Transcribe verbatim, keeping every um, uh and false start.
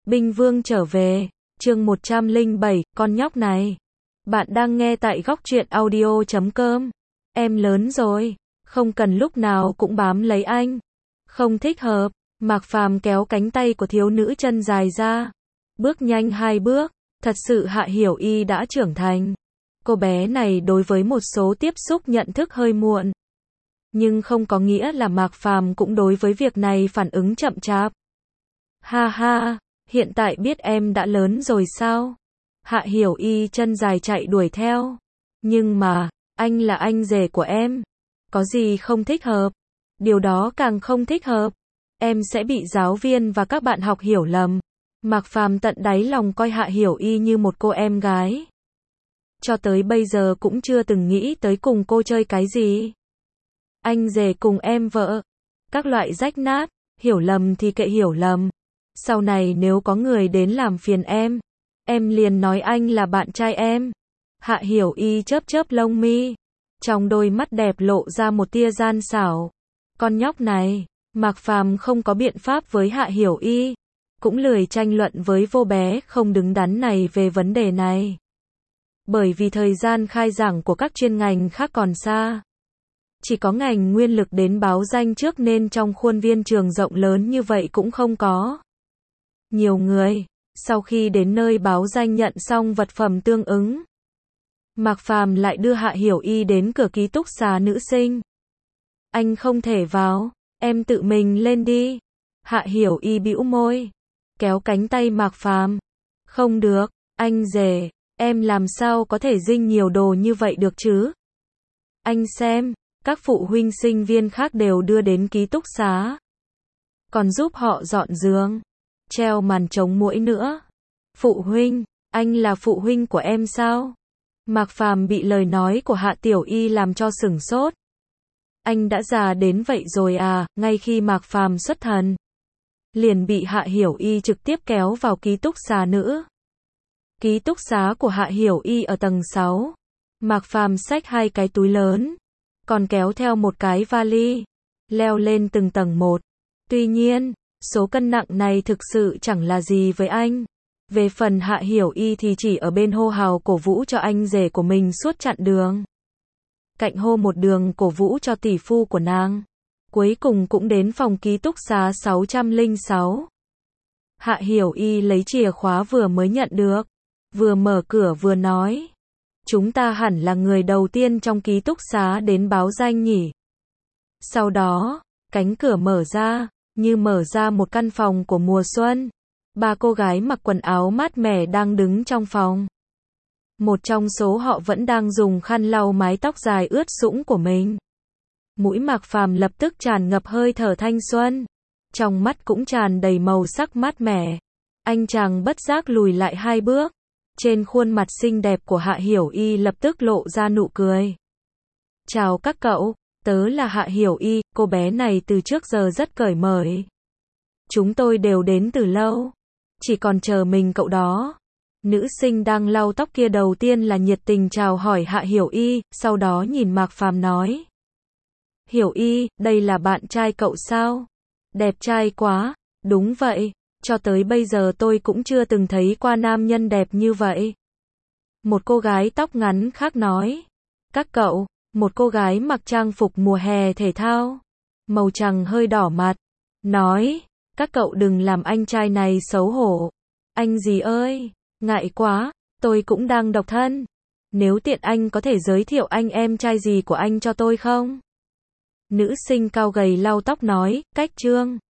Binh Vương trở về, chương một trăm lẻ bảy, con nhóc này. Bạn đang nghe tại góc truyện audio chấm com. Em lớn rồi, không cần lúc nào cũng bám lấy anh. Không thích hợp. Mạc Phàm kéo cánh tay của thiếu nữ chân dài ra. Bước nhanh hai bước, thật sự Hạ Hiểu Y đã trưởng thành. Cô bé này đối với một số tiếp xúc nhận thức hơi muộn. Nhưng không có nghĩa là Mạc Phàm cũng đối với việc này phản ứng chậm chạp. Ha ha, hiện tại biết em đã lớn rồi sao? Hạ Hiểu Y chân dài chạy đuổi theo. Nhưng mà, anh là anh rể của em. Có gì không thích hợp? Điều đó càng không thích hợp. Em sẽ bị giáo viên và các bạn học hiểu lầm. Mạc Phàm tận đáy lòng coi Hạ Hiểu Y như một cô em gái. Cho tới bây giờ cũng chưa từng nghĩ tới cùng cô chơi cái gì. Anh rể cùng em vợ. Các loại rách nát, hiểu lầm thì kệ hiểu lầm. Sau này nếu có người đến làm phiền em, em liền nói anh là bạn trai em. Hạ Hiểu Y chớp chớp lông mi. Trong đôi mắt đẹp lộ ra một tia gian xảo. Con nhóc này, Mạc Phàm không có biện pháp với Hạ Hiểu Y. Cũng lười tranh luận với cô bé không đứng đắn này về vấn đề này. Bởi vì thời gian khai giảng của các chuyên ngành khác còn xa. Chỉ có ngành nguyên lực đến báo danh trước nên trong khuôn viên trường rộng lớn như vậy cũng không có nhiều người. Sau khi đến nơi báo danh nhận xong vật phẩm tương ứng, Mạc Phàm lại đưa Hạ Hiểu Y đến cửa ký túc xá nữ sinh. Anh không thể vào, em tự mình lên đi. Hạ Hiểu Y bĩu môi, kéo cánh tay Mạc Phàm. Không được, anh rể, em làm sao có thể dinh nhiều đồ như vậy được chứ? Anh xem, các phụ huynh sinh viên khác đều đưa đến ký túc xá. Còn giúp họ dọn giường, treo màn chống muỗi nữa. Phụ huynh, anh là phụ huynh của em sao? Mạc Phàm bị lời nói của Hạ Tiểu Y làm cho sửng sốt. Anh đã già đến vậy rồi à? Ngay khi Mạc Phàm xuất thần, liền bị Hạ Hiểu Y trực tiếp kéo vào ký túc xá nữ. Ký túc xá của Hạ Hiểu Y ở tầng sáu. Mạc Phàm xách hai cái túi lớn, còn kéo theo một cái vali, leo lên từng tầng một. Tuy nhiên, số cân nặng này thực sự chẳng là gì với anh. Về phần Hạ Hiểu Y thì chỉ ở bên hô hào cổ vũ cho anh rể của mình suốt chặng đường. Cạnh hô một đường cổ vũ cho tỷ phu của nàng. Cuối cùng cũng đến phòng ký túc xá sáu trăm lẻ sáu. Hạ Hiểu Y lấy chìa khóa vừa mới nhận được, vừa mở cửa vừa nói. Chúng ta hẳn là người đầu tiên trong ký túc xá đến báo danh nhỉ. Sau đó, cánh cửa mở ra, như mở ra một căn phòng của mùa xuân. Ba cô gái mặc quần áo mát mẻ đang đứng trong phòng. Một trong số họ vẫn đang dùng khăn lau mái tóc dài ướt sũng của mình. Mũi Mạc Phàm lập tức tràn ngập hơi thở thanh xuân. Trong mắt cũng tràn đầy màu sắc mát mẻ. Anh chàng bất giác lùi lại hai bước. Trên khuôn mặt xinh đẹp của Hạ Hiểu Y lập tức lộ ra nụ cười. Chào các cậu, tớ là Hạ Hiểu Y, cô bé này từ trước giờ rất cởi mở. Chúng tôi đều đến từ lâu, chỉ còn chờ mình cậu đó. Nữ sinh đang lau tóc kia đầu tiên là nhiệt tình chào hỏi Hạ Hiểu Y, sau đó nhìn Mạc Phàm nói. Hiểu Y, đây là bạn trai cậu sao? Đẹp trai quá, đúng vậy. Cho tới bây giờ tôi cũng chưa từng thấy qua nam nhân đẹp như vậy. Một cô gái tóc ngắn khác nói. Các cậu, một cô gái mặc trang phục mùa hè thể thao, màu trắng hơi đỏ mặt, nói. Các cậu đừng làm anh trai này xấu hổ. Anh gì ơi, ngại quá, tôi cũng đang độc thân. Nếu tiện anh có thể giới thiệu anh em trai gì của anh cho tôi không? Nữ sinh cao gầy lau tóc nói, cách trương.